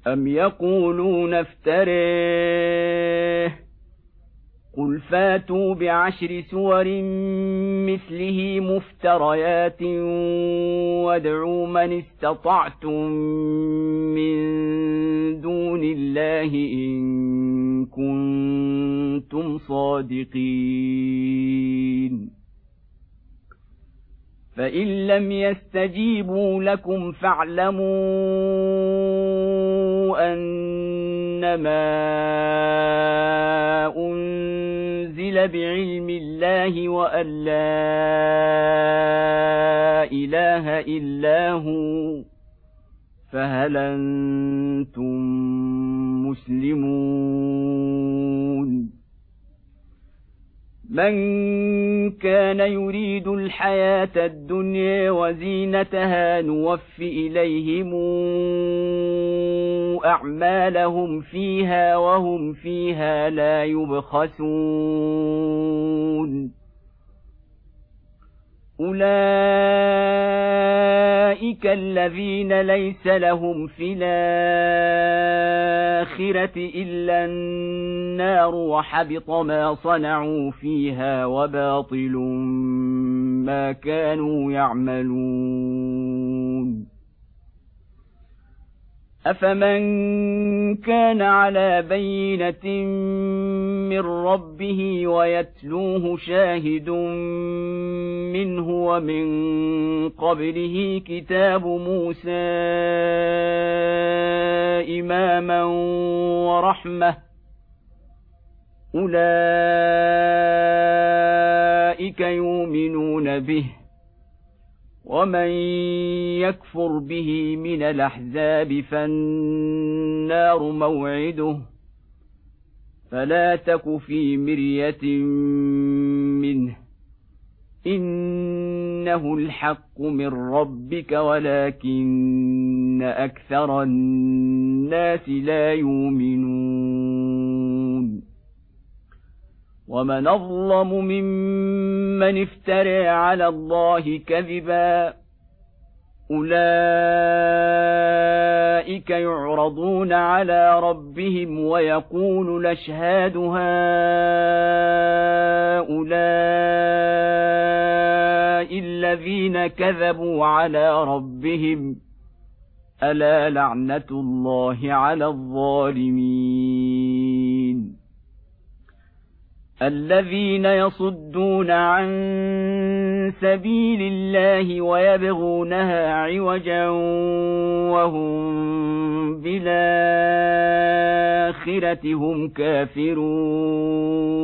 أم يقولون افتريه قل فاتوا ب10 سور مثله مفتريات وادعوا من استطعتم من دون الله إن كنتم صادقين فإن لم يستجيبوا لكم فاعلموا أنما أنزل بعلم الله وأن لا إله إلا هو فهل أنتم مسلمون من كان يريد الحياة الدنيا وزينتها نوف إليهم أعمالهم فيها وهم فيها لا يبخسون أولئك الذين ليس لهم في الآخرة إلا النار وحبط ما صنعوا فيها وباطل ما كانوا يعملون أفمن كان على بينة من ربه ويتلوه شاهد منه ومن قبله كتاب موسى إماما ورحمة أولئك يؤمنون به ومن يكفر به من الأحزاب فالنار موعده فلا تك في مرية منه إنه الحق من ربك ولكن أكثر الناس لا يؤمنون ومن أظلم ممن افترى على الله كذبا أولئك يعرضون على ربهم ويقول الأشهاد هؤلاء الذين كذبوا على ربهم ألا لعنة الله على الظالمين الذين يصدون عن سبيل الله ويبغونها عوجا وهم بالآخرة هم كافرون